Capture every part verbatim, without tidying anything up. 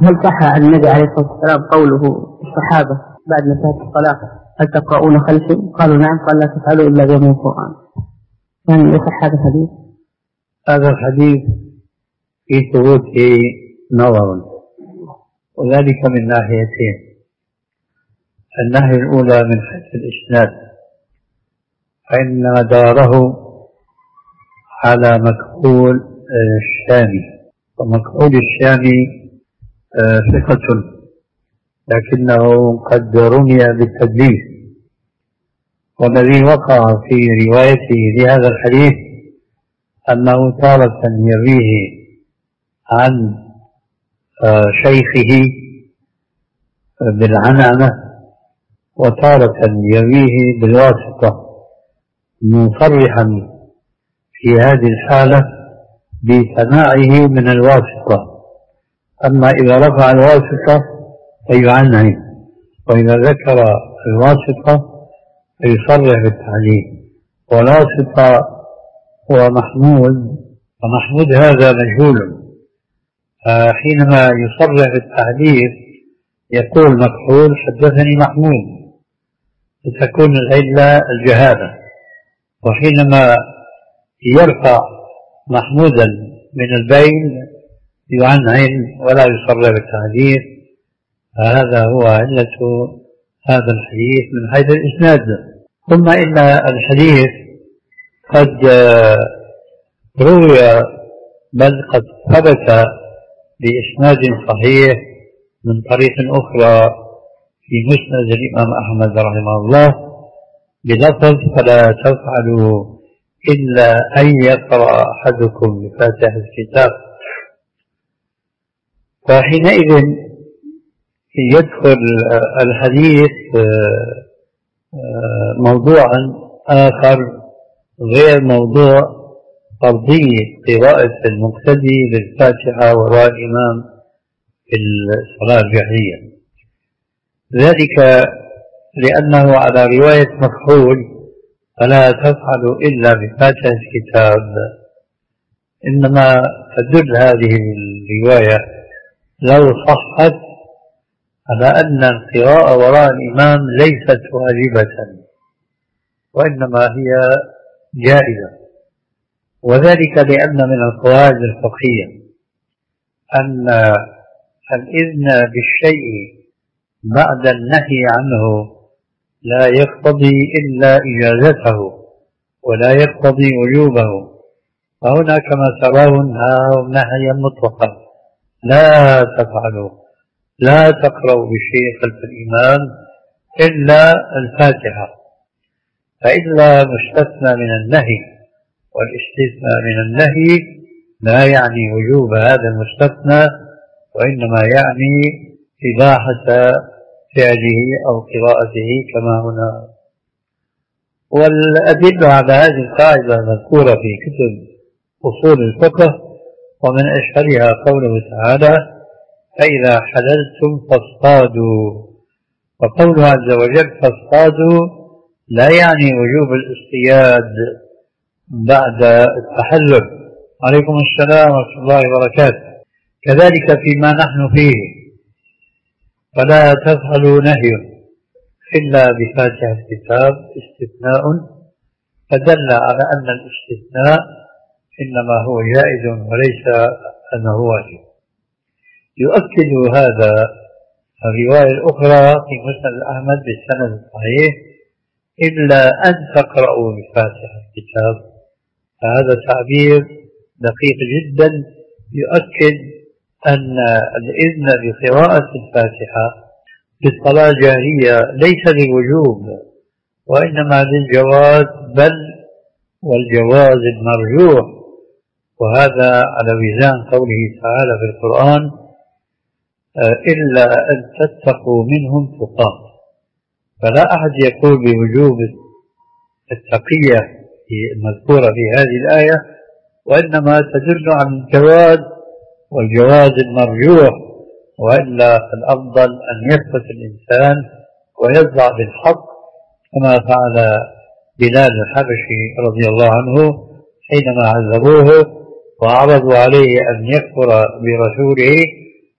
هل صح عن النبي عليه الصلاة والسلام قوله الصحابة بعد نهاية الصلاة هل تقرؤون خلفي؟ قالوا نعم، قال لا تفعلوا إلا بيوم القرآن. يعني يصح هذا الحديث؟ هذا الحديث في ثبوته نظر، وذلك من ناحيتين. الناحية الأولى من حيث الإسناد، فإن مداره على مكحول الشامي، ومكحول الشامي ثقة لكنه قد رمي بالتدليس، والذي وقع في روايته لهذا الحديث أنه تارة يرويه عن شيخه بالعنعنة وتارة يرويه بالواسطة، مصرحا في هذه الحالة بسماعه من الواسطة. أما إذا رفع الواسطة فيعنعن، وإذا ذكر الواسطة فيصرح بالتعليل. والواسطة هو محمود، ومحمود هذا مجهول، حينما يصرح بالتعليل يقول مكحول حدثني محمود، فتكون العلة الجهالة. وحينما يرفع محمودا من البين يعنعن ولا يصرح بالتعليل، فهذا هو علة هذا الحديث من حيث الإسناد. ثم إن الحديث قد روي بل قد ثبت بإسناد صحيح من طريق أخرى في مسند الإمام أحمد رحمه الله بلفظ فلا تفعلوا إلا أن يقرأ أحدكم بفاتحة الكتاب. فحينئذ يدخل الحديث موضوعا آخر غير موضوع فرضية قراءة المقتدي للفاتحة وراء الإمام في الصلاة الجهرية، ذلك لأنه على رواية مكحول فلا تفعلوا إلا بفاتحة الكتاب، إنما تدل هذه الرواية لو صحت على أن القراءة وراء الإمام ليست واجبة وإنما هي جائزة، وذلك لأن من القواعد الفقهية أن الإذن بالشيء بعد النهي عنه لا يقتضي إلا إجازته ولا يقتضي وجوبه. فهنا كما ترون نهيا مطلقا لا تفعلوا، لا تقرأوا بشيء خلف الإمام إلا الفاتحة، فإلا مستثنى من النهي، والاستثناء من النهي لا يعني وجوب هذا المستثنى، وإنما يعني إباحة فعله أو قراءته كما هنا. والأدلة على هذه القاعدة المذكورة في كتب أصول الفقه، ومن أشهرها قوله تعالى فإذا حللتم فاصطادوا، وقوله عز وجل فاصطادوا لا يعني وجوب الاصطياد بعد التحلل. عليكم السلام ورحمة الله وبركاته. كذلك فيما نحن فيه فلا تفعلوا نهي إلا بفاتحة الكتاب استثناء، فدل على أن الاستثناء إنما هو جائز وليس أنه واجب. يؤكد هذا الرواية الأخرى في مسند أحمد بالسند الصحيح إلا أن تقرأوا بفاتحة الكتاب، فهذا تعبير دقيق جدا يؤكد أن الإذن بقراءة الفاتحة في الصلاة الجاهرية ليس للوجوب وإنما للجواز، بل والجواز المرجوح، وهذا على وزان قوله تعالى في القرآن إلا أن تتقوا منهم تقاه. فلا أحد يقول بوجوب التقية المذكورة في هذه الآية، وإنما تدل على الجواز والجواز المرجوح، وإلا الأفضل أن يثبت الإنسان ويزرع بالحق كما فعل بلال الحبشي رضي الله عنه حينما عذبوه وعرضوا عليه أن يكفر برسوله،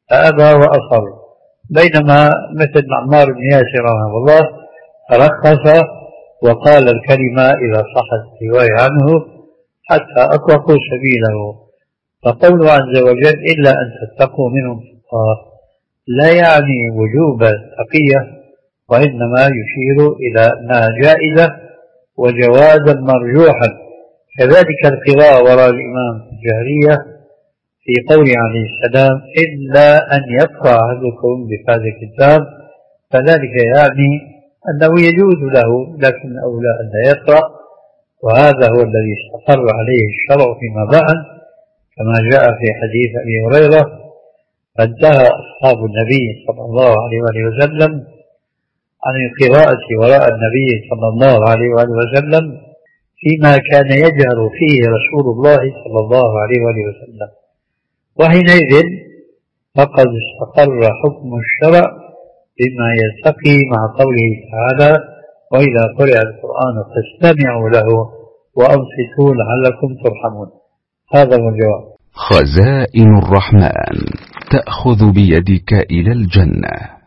فأبى وأصر. بينما مثل عمار بن ياسر رحمه الله ترخص وقال الكلمة إذا صحت الرواية عنه حتى أطلقوا سبيله. فقوله عز وجل إلا أن تتقوا منهم تقاه لا يعني وجوب التقية، وإنما يشير إلى أنها جائزة وجوازا مرجوحا. كذلك القراءة وراء الإمام في الجهرية في قوله عليه السلام إلا أن يقرأ أحدكم بهذا الكتاب، فذلك يعني أنه يجوز له لكن أولى أن لا يقرأ، وهذا هو الذي استقر عليه الشرع فيما بعد، كما جاء في حديث أبي هريرة فانتهى أصحاب النبي صلى الله عليه وآله وسلم عن القراءة وراء النبي صلى الله عليه وآله وسلم فيما كان يجهر فيه رسول الله صلى الله عليه وآله وسلم، وحينئذ فقد استقر حكم الشرع بما يلتقي مع قوله تعالى وإذا قرئ القرآن فاستمعوا له وأنصتوا لعلكم ترحمون. هذا هو الجواب. خزائن الرحمن تأخذ بيدك إلى الجنة.